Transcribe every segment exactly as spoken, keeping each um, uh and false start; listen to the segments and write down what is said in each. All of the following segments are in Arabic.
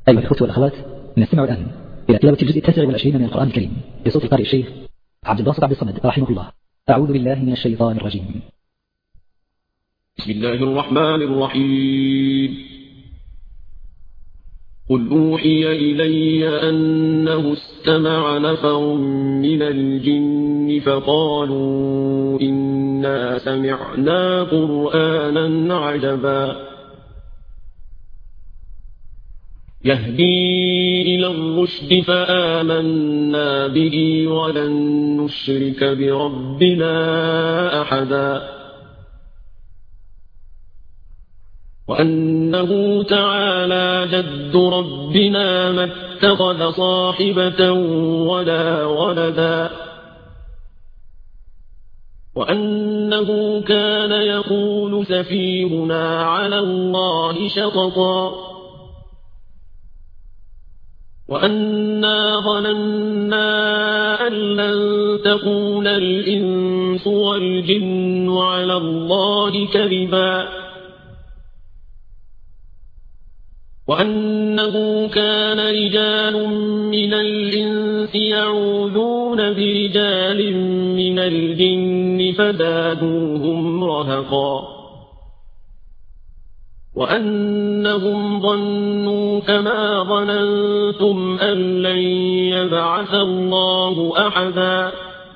أيها الأخوة والأخوات، نستمع الآن إلى تلاوة الجزء التاسع والعشرين من القرآن الكريم بصوت القارئ الشيخ عبد الباسط عبد الصمد رحمه الله. أعوذ بالله من الشيطان الرجيم. بسم الله الرحمن الرحيم. قل أوحي إلي أنه استمع نفر من الجن فقالوا إنا سمعنا قرآنا عجبا يهدي إلى الرشد فآمنا به ولن نشرك بربنا أحدا وأنه تعالى جد ربنا ما اتخذ صاحبة ولا ولدا وأنه كان يقول سفيهنا على الله شططا وأنا ظننا أن لن تكون الإنس والجن على الله كذبا وأنه كان رجال من الإنس يعوذون برجال من الجن فزادوهم رهقا وأنهم ظنوا كما ظننتم أن لن يبعث الله أحدا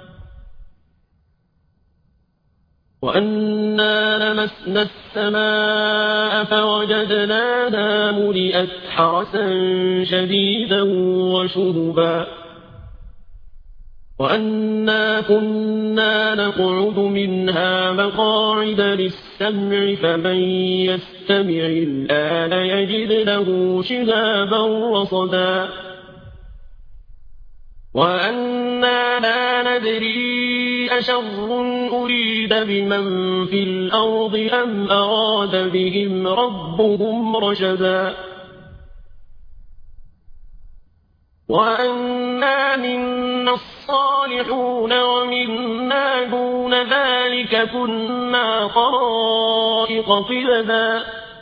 وأنا لمسنا السماء فوجدناها ملئت حرسا شديدا وشهبا وأنا كنا نقعد منها مقاعد للسمع فمن يستمع الآن يجد له شهابا رصدا وأنا لا ندري أشر أريد بمن في الأرض أم أراد بهم ربهم رشدا وأنا منا الصالحون ومنا دون ذلك كنا طرائق قددا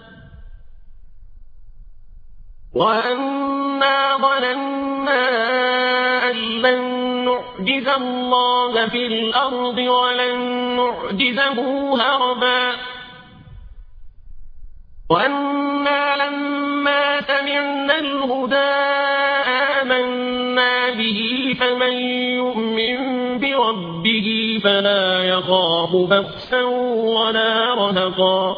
وأنا ظننا أن لن نعجز الله في الأرض ولن نعجزه هربا وأنا لما سمعنا الهدى آمنا به فمن يؤمن بربه فلا يخاف بخسا ولا رهقا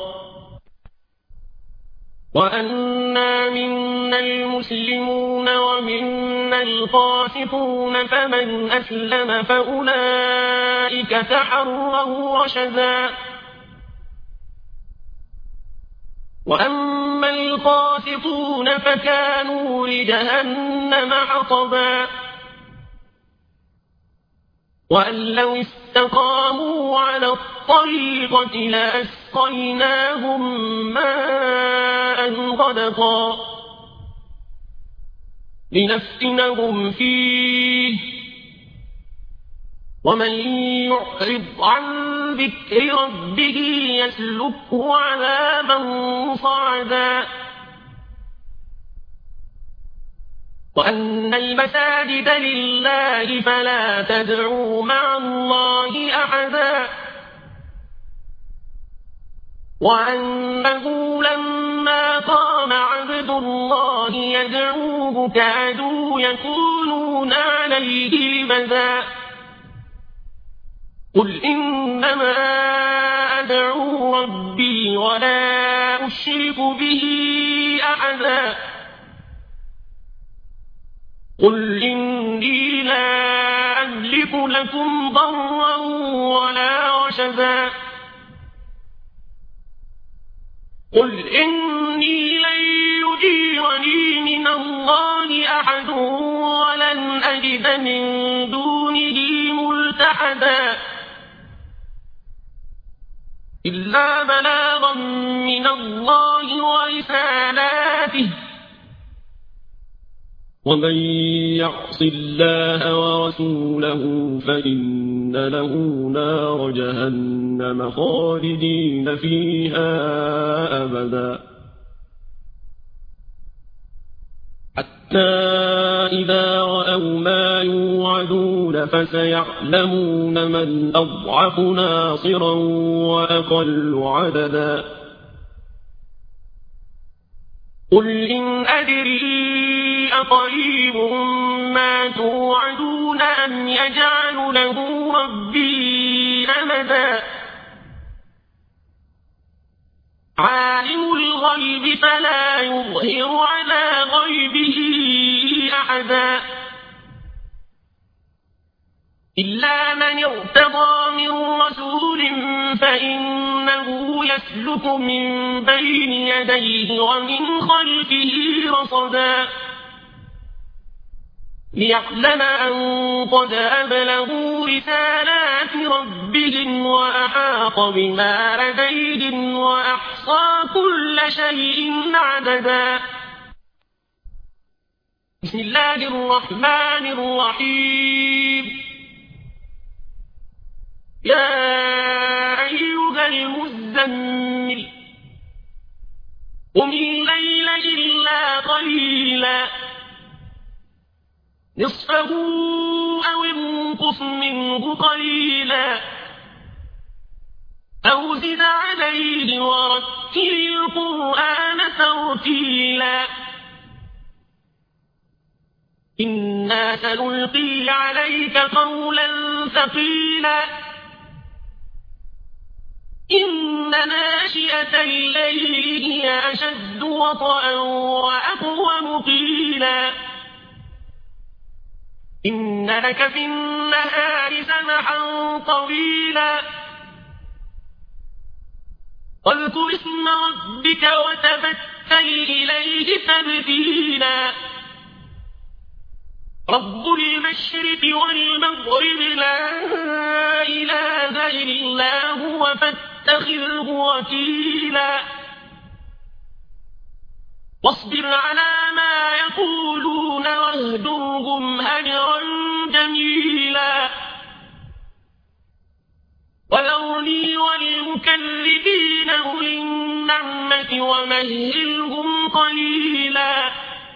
وأنا منا المسلمون ومنا القاسطون فمن أسلم فأولئك تحروا رشدا وأما القاسطون فكانوا لجهنم حطبا وأن لو استقاموا على الطريقة لأسقيناهم ماء غدقا لنفتنهم فيه ومن يعرض عن ذكر ربه يسلكه عذابا صعدا وأن المساجد لله فلا تدعوا مع الله أحدا وأنه لما قام عبد الله يدعوه كادوا يكونون عليه لبدا قل إنما أدعو ربي ولا أشرك به أحدا قل إني لا أملك لكم ضرا ولا رشدا قل إني لن يجيرني من الله أحد ولن أجد من دونه ملتحدا إلا بلاغا من الله ورسالاته ومن يعص الله ورسوله فإن له نار جهنم خالدين فيها أبدا حتى إذا رأوا ما يوعدون فسيعلمون من أضعف ناصرا وأقل عددا قل إن أدري أقريب ما توعدون أم يجعل له ربي أمدا عالم الغيب فلا يظهر على غيبه أحدا إلا من ارتضى من رسول فإنه يسلك من بين يديه ومن خلفه رصدا ليعلم أن قد أبلغوا رسالات ربهم وأحاط بما لديهم وأحصى كل شيء عددا بسم الله الرحمن الرحيم يا أيها المزمل قم الليل إلا قليلا نصفه أو انقص منه قليلا أو زد عليه ورتل القرآن ترتيلا إنا سنلقي عليك قولا ثقيلا إن ناشئة الليل هي أشد وطئا وأقوم قيلا إن لك في النهار سبحا طويلا واذكر اسم ربك وتبتل إليه تبتيلا رب المشرق والمغرب لا إله إلا هو فاتخذه وكيلا واصبر على ما يقولون واهجرهم هجرا جميلا وذرني والمكذبين أولي النعمة ومهلهم قليلا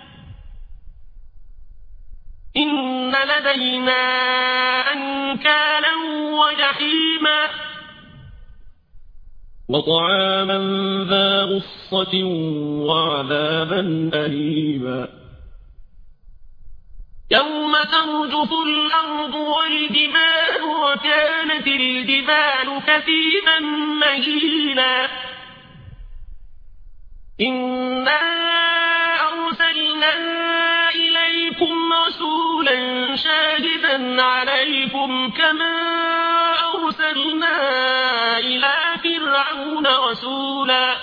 إن لدينا أنكالا وجحيما وطعاما ذا غصة وعذابا أليما يوم ترجف الأرض والجبال وكانت الجبال كثيبا مهيلا إنا أرسلنا إليكم رسولا شاهدا عليكم كما أرسلنا إلى فرعون رسولا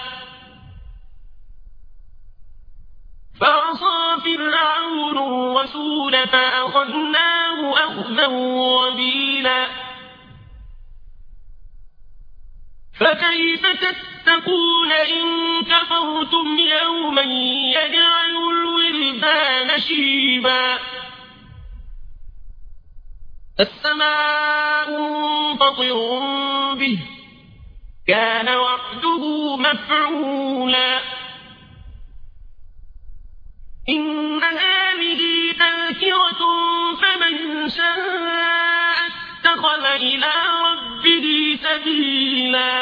فعصى فرعون الرسول فأخذناه أخذا وبيلا فكيف تتقون إن كفرتم يوما يجعل الولدان شيبا السماء منفطر به كان وعده مفعولا إن هذه تذكرة فمن شاء اتخذ إلى ربه سبيلا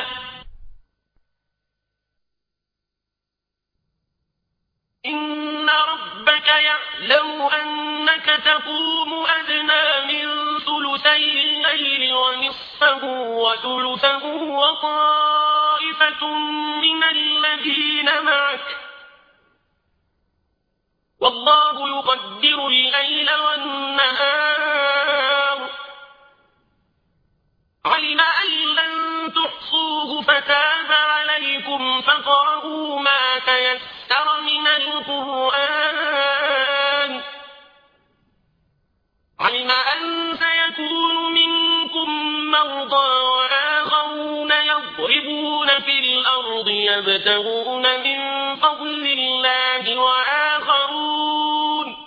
إن ربك يعلم أنك تقوم أدنى من ثلثي الليل ونصفه وثلثه وطائفة من الذين معك والله يقدر الليل والنهار علم أن لن تحصوه فتاب عليكم فاقرؤوا ما تيسر من القرآن علم أن سيكون منكم مرضى وآخرون يضربون في الأرض يبتغون من فضل الله وآخرون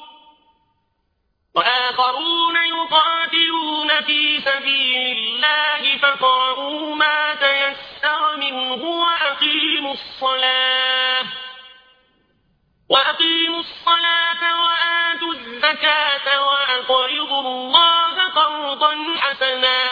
وآخرون يقاتلون في سبيل الله فاقرؤوا ما تيسر منه وأقيموا الصلاة وأقيموا الصلاة قرضا حسنا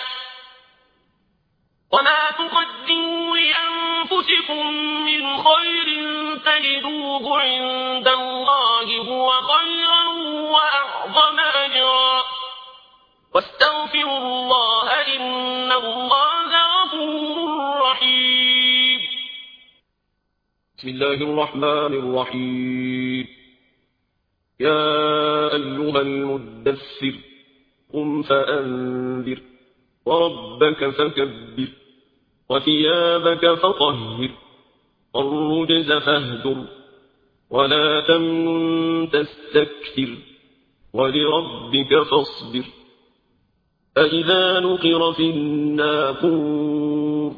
وما تقدموا لأنفسكم من خير تجدوه عند الله هو خيرا وأعظم أجرا واستغفروا الله إن الله غفور رحيم. بسم الله الرحمن الرحيم. يا أيها المدثر قم فأنذر وربك فكبر وثيابك فطهر والرجز فاهجر ولا تمنن تستكثر ولربك فاصبر. فإذا نقر في الناقور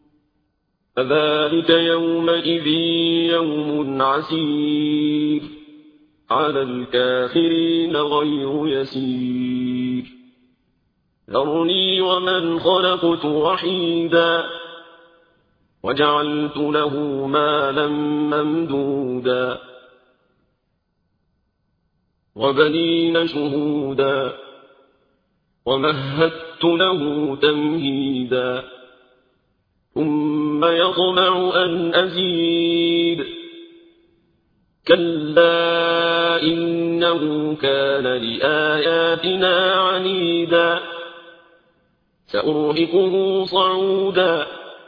فذلك يومئذ يوم عسير على الكافرين غير يسير. ذرني ومن خلقت وحيدا وجعلت له مالا ممدودا وبنين شهودا ومهدت له تمهيدا ثم يطمع أن أزيد كلا إنه كان لآياتنا عنيدا سأرهقه صعودا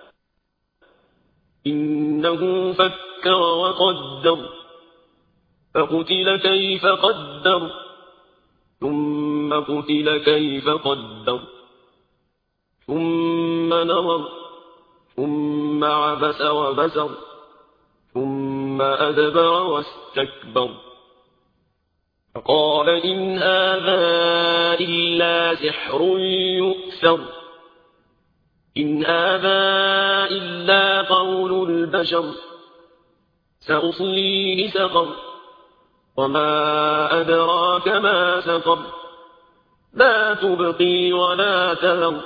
إنه فكر وقدر فقتل كيف قدر ثم قتل كيف قدر ثم نظر ثم عبس وبسر ثم أدبر واستكبر فقال إن هذا إلا سحر يؤثر إن هذا إلا قول البشر سأصليه سقر وما أدراك ما سقر لا تبقي ولا تذر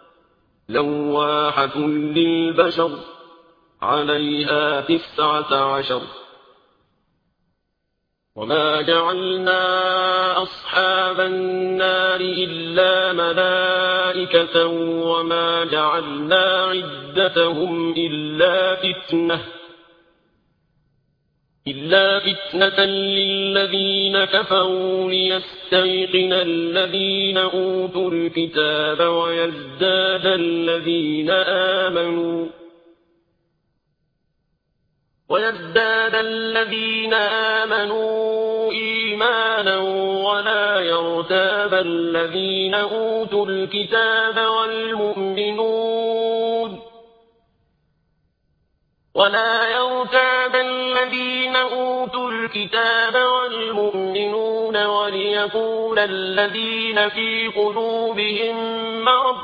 لواحة للبشر عليها تسعة عشر. وما جعلنا أصحاب النار إلا ملائكة وما جعلنا عدتهم إلا فتنة إلا فتنة للذين كفروا ليستيقن الذين أوتوا الكتاب ويزداد الذين آمنوا ويزداد الذين آمنوا إيمانا ولا يرتاب الذين أوتوا الكتاب والمؤمنون ولا يرتاب الذين أوتوا الكتاب والمؤمنون وليقول الذين في قلوبهم مرض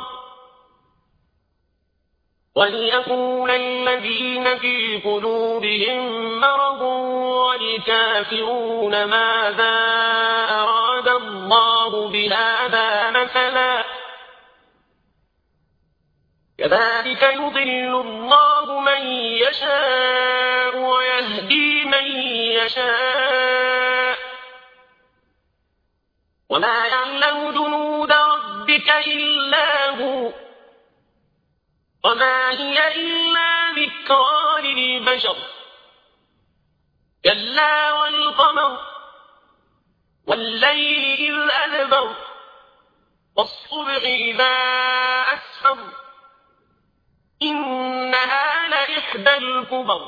وليقول الذين في قلوبهم مرض والكافرون ماذا أراد الله بهذا مثلا كذلك يضل الله من يشاء ويهدي من يشاء وما يعلم جنود ربك إلا هو وما هي إلا ذكرى للبشر كلا والقمر والليل إذ أدبر والصبح إذا أسفر إنها لإحدى الكبر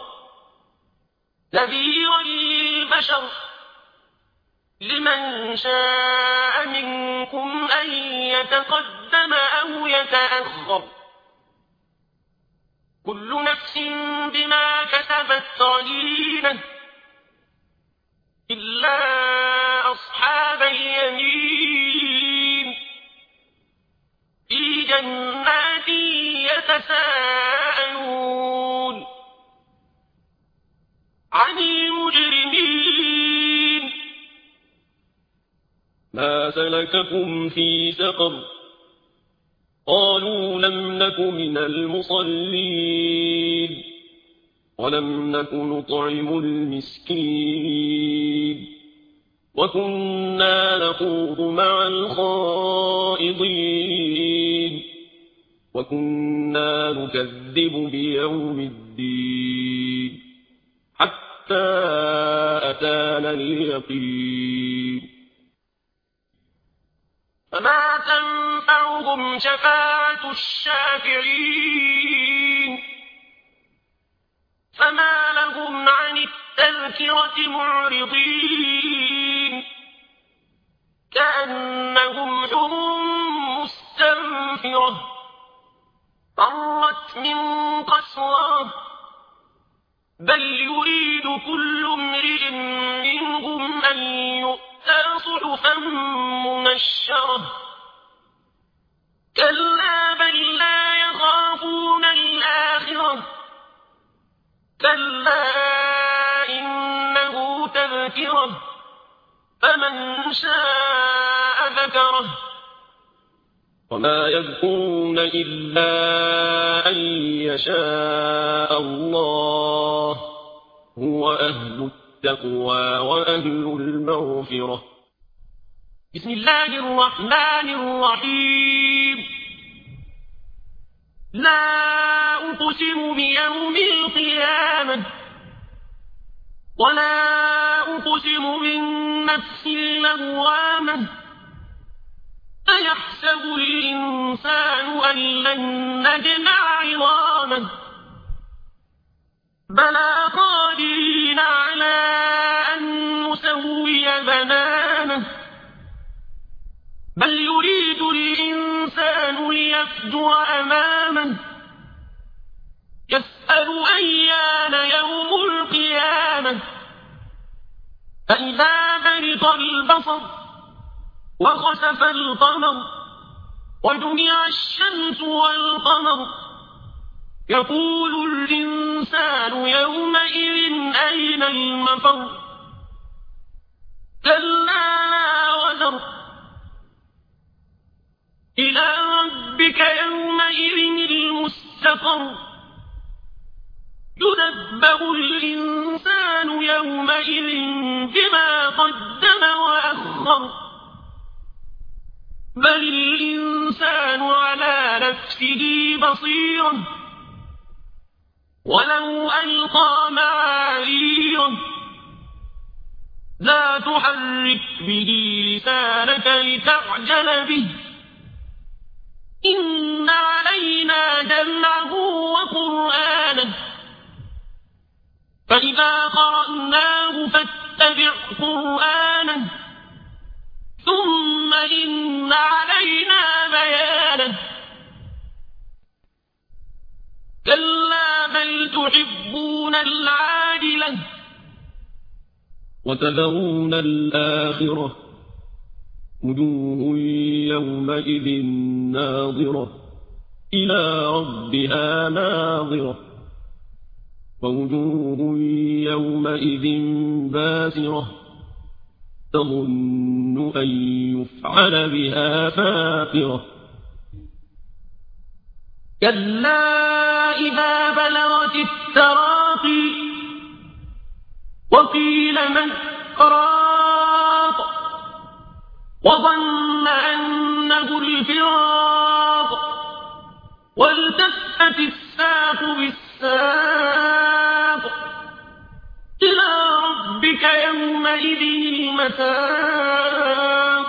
نذيرا للبشر لمن شاء منكم أن يتقدم أو يتأخر كل نفس بما كسبت رهينة إلا أصحاب اليمين في جنات يتساءلون عن المجرمين ما سلككم في سقر قالوا لم نك من المصلين ولم نك نطعم المسكين وكنا نخوض مع الخائضين وكنا نكذب بيوم الدين حتى أتانا اليقين فما تنفعهم شفاعة الشافعين فما لهم عن التذكرة معرضين كأنهم حمر مستنفرة فرت من قسورة بل يريد كل امرئ منهم أن يؤتى صحفا منشرة كلا بل لا يخافون الآخرة كلا إنه تذكرة فمن شاء ذكره وما يذكرون إلا أن يشاء الله هو أهل التقوى وأهل المغفرة. بسم الله الرحمن الرحيم. لا أقسم بيوم القيامة ولا أقسم بالنفس اللوامة أيحسب الإنسان أن لن نجمع عظامه بلى قادرين على أن نسوي بنانه بل يريد الإنسان ليفجر أمامه يسأل أيان يوم القيامة فإذا برق البصر وخسف القمر وجمع الشمس والقمر يقول الإنسان يومئذ أين المفر كلا لا وزر إلى ربك يومئذ المستقر ينبأ الإنسان يومئذ بما قدم وأخر بل الإنسان على نفسه بصيرة ولو ألقى معاذيره لا تحرك به لسانك لتعجل به إن علينا جمعه وقرآنه فإذا قرأناه فاتبع قرآنه ثم إن علينا بيانه كلا بل تحبون العاجلة وتذرون الآخرة وجوه يومئذ ناظرة إلى ربها ناظرة ووجوه يومئذ باسرة تظن أن يفعل بها فاقرة كلا إذا بلغت التراقي وقيل من راق وظن أنه الفراق والتفت الساق بالساق إلى ربك يومئذ المساق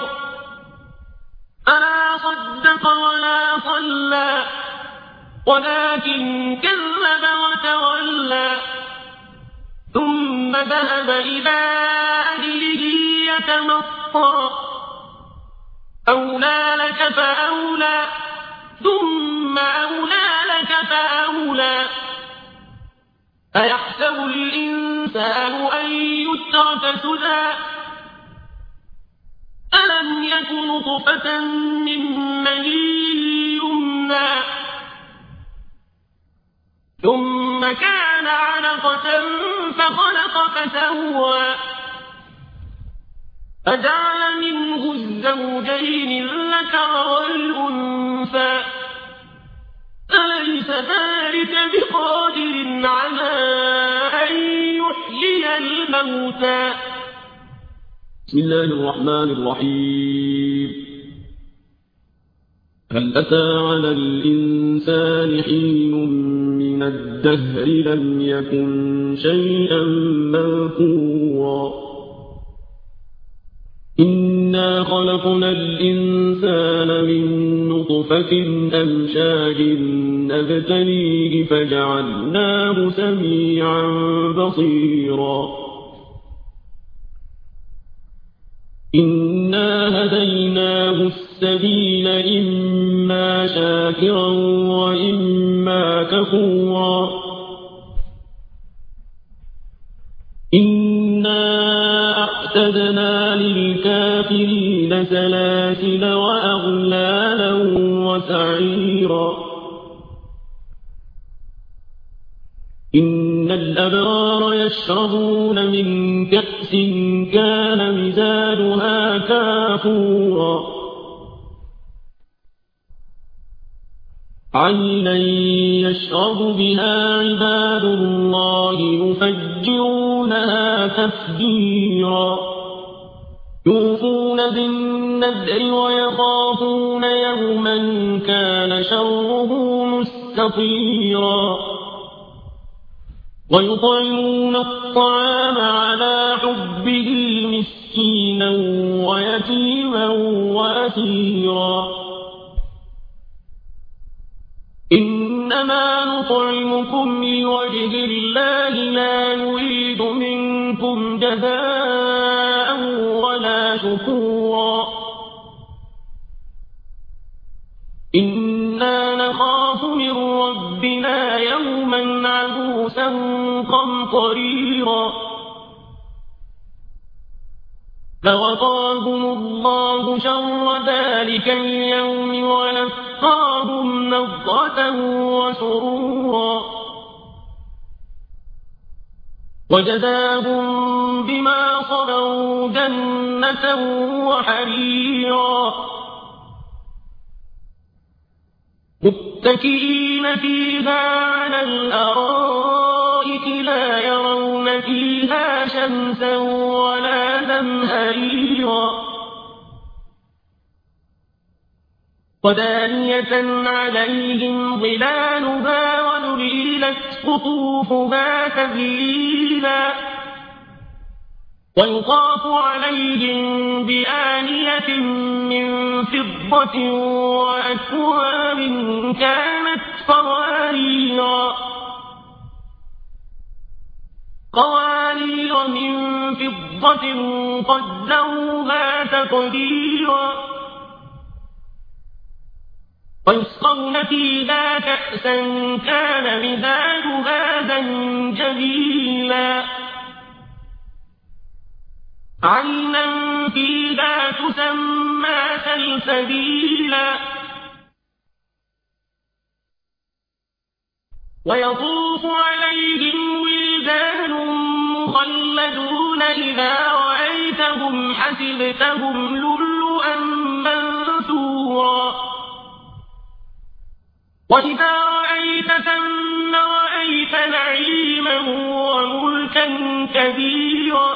فلا صدق ولا صلى ولكن كذب وتولى ثم ذهب إلى أهله يتمطى أولى لك فأولى ثم أولى لك فأولى أيحسب الإنسان أن يترك سدى ألم يكن نطفة من مني يمنى ثم كان علقة فخلق فسوى فجعل منه الزوجين الذكر والأنثى أليس ذلك بقادر على أن يحيي الموتى بسم الله الرحمن الرحيم هل أتى على الإنسان حين من الدهر لم يكن شيئا مذكورا إنا خلقنا الإنسان من نطفة أمشاج نبتليه فجعلناه سميعا بصيرا إنا هديناه السبيل إما شاكرا وإما كفورا إنا أعتدنا للكافرين سلاسل وأغلالا وسعيرا إن الأبرار يشربون من كأس كان مزاجها كافورا عينا يشرب بها عباد الله يفجرونها تفجيرا يوفون بالنذر ويخافون يوما كان شره مستطيرا ويطعمون الطعام على حبه مسكينا ويتيما وأسيرا إنما نطعمكم لوجه الله لا نريد منكم جزاء ولا شكورا إنا نخاف من ربنا يوما عبوسا قمطريرا فوقاهم الله شر ذلك اليوم ولقاهم نضرة وسرورا وجزاهم بما صبروا جنة وحريرا متكئين فيها على الأرائك لا يرون فيها شمسا ولا زمهريرا ودانية عليهم ظلالها وذللت قطوفها تذليلا ويطاف عليهم بآنية من فضة وأكواب كانت قواريرا قوارير من فضة قدروها تقديرا ويسقون فيها كأسا كان مزاجها زنجبيلا عينا فيها تسمى سلسبيلا ويطوف عليهم ولدان مخلدون إذا رأيتهم حسبتهم لؤلؤا منثورا وإذا رأيت ثم رأيت نعيما وملكا كبيرا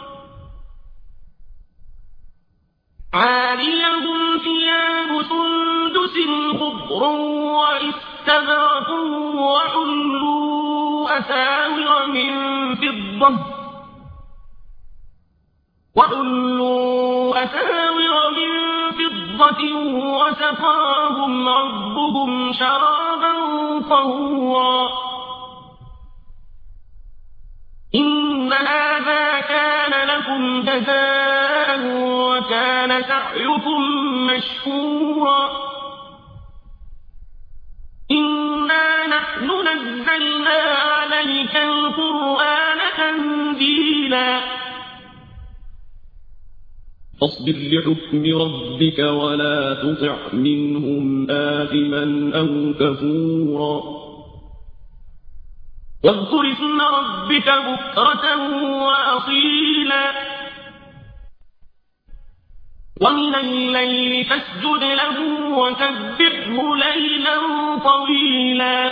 عاليهم ثياب سندس خضر واستبرق وحلوا أساور من فضة وحلوا أساور من فضة وسقاهم ربهم شرابا طهورا إن هذا كان لكم جزاء وكان سعيكم مشكورا إنا نحن نزلنا عليك القرآن تنزيلا فاصبر لحكم ربك ولا تطع منهم آثما أو كفورا واذكر اسم ربك بكرة وأصيلا ومن الليل فاسجد له وسبحه ليلا طويلا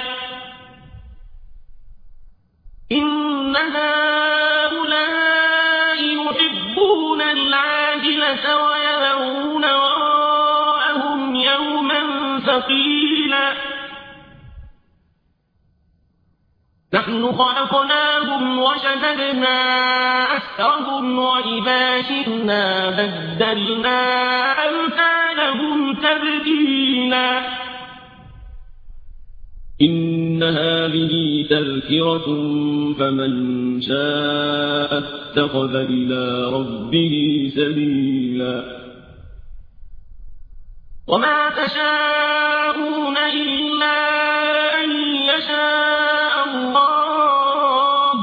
إن هؤلاء يحبون العالمين الناس ويذرون وراءهم يوما ثقيلا نحن خلقناهم وشددنا أسرهم وإذا شئنا بدلنا أمثالهم تبديلا إن هذه تذكرة فمن شاء اتخذ إلى ربه سبيلا وما تشاءون إلا أن يشاء الله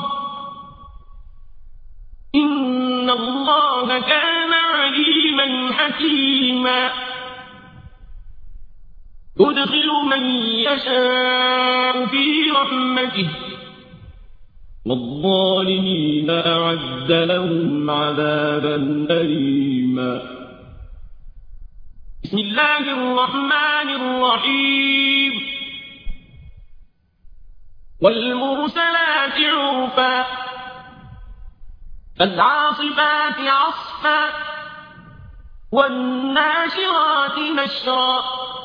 إن الله كان عليما حكيما يدخل من يشاء في رحمته والظالمين أعد لهم عذابا أليما بسم الله الرحمن الرحيم والمرسلات عرفا فالعاصفات عصفا والناشرات نشرا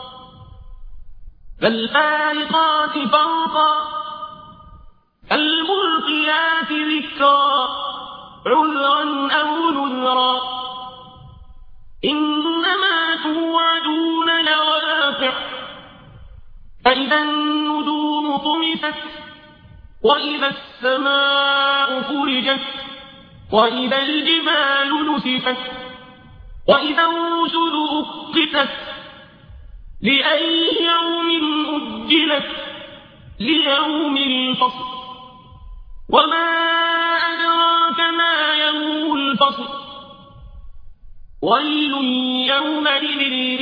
فالفارقات فرقا فالملقيات ذكرا عذرا أو نذرا إنما توعدون لواقع فإذا النجوم طمست وإذا السماء فرجت وإذا الجبال نسفت وإذا الرسل أقتت لأي يوم أجلت ليوم الفصل وما أدراك ما يوم الفصل ويل يومئذ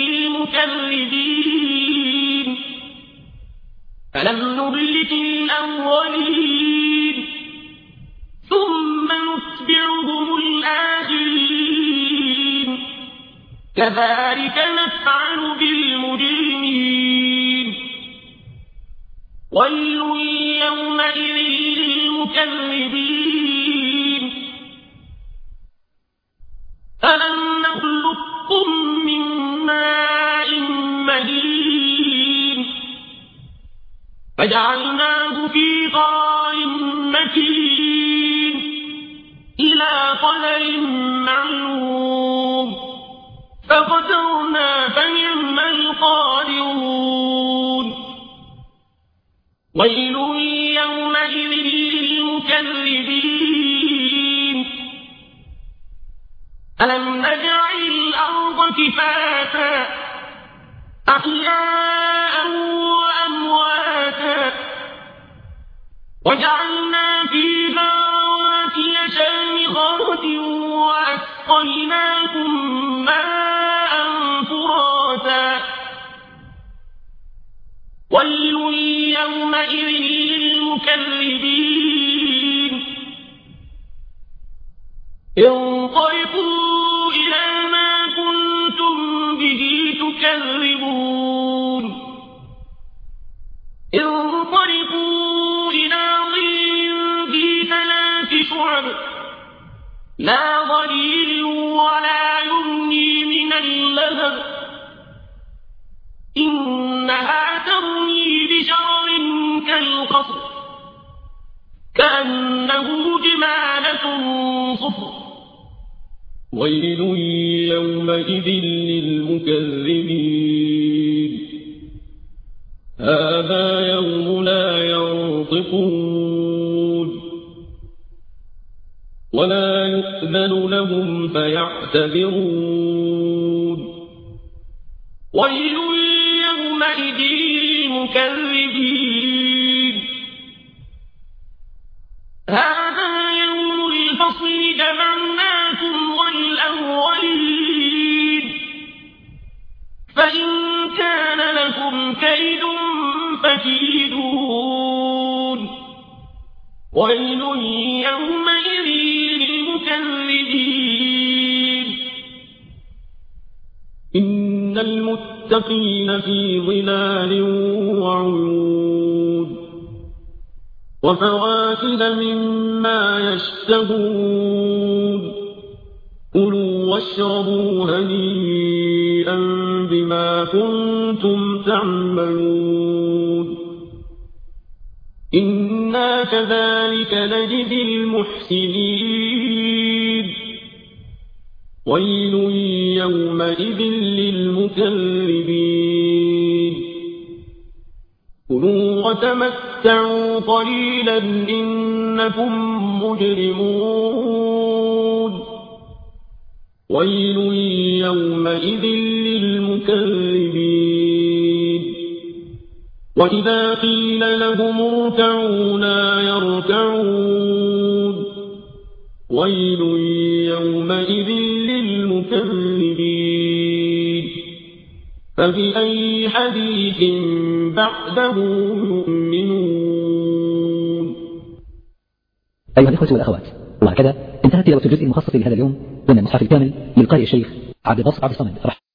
للمكذبين ألم نهلك الأولين ثم نتبعهم الآخرين كذلك نفعل بالمجرمين ويل يومئذ للمكذبين ألم نخلقكم من ماء مهين فجعلناه في قرار مكين إلى قدر معلوم فقدرنا فنعم القادرون ويل يومئذ للمكذبين ألم نجعل الأرض كفاتا أحياء وأمواتا وجعلنا فيها رواسي شامخات وأسقيناكم ماء فراتا ويل يومئذ للمكذبين انطلقوا إلى ما كنتم به تكذبون انطلقوا إلى ظل ذي ثلاث شعب لا ظليل ولا يغني من اللهب إنها ترمي بشرر كالقصر كأنه جمالة صفر ويل يومئذ للمكذبين هذا يوم لا ينطقون ولا يؤذن لهم فيعتذرون ويل يومئذ للمكذبين هذا يوم الفصل جمعناكم والأولين فإن كان لكم كيد فكيدون ويل يومئذ للمكذبين إن المتقين في ظلال وعيون وفواكه مما يشتهون كلوا واشربوا هنيئا بما كنتم تعملون إنا كذلك نجزي المحسنين ويل يومئذ للمكذبين كلوا وتمتعوا قليلا إنكم مجرمون ويل يومئذ للمكذبين وإذا قيل لهم اركعوا لا يركعون ويل يومئذ للمكذبين فبأي حديث بعده يؤمنون. أيها الإخوة والأخوات، وهكذا انتهت تلاوة الجزء المخصص لهذا اليوم من المصحف الكامل للقارئ الشيخ عبد الباسط عبد الصمد.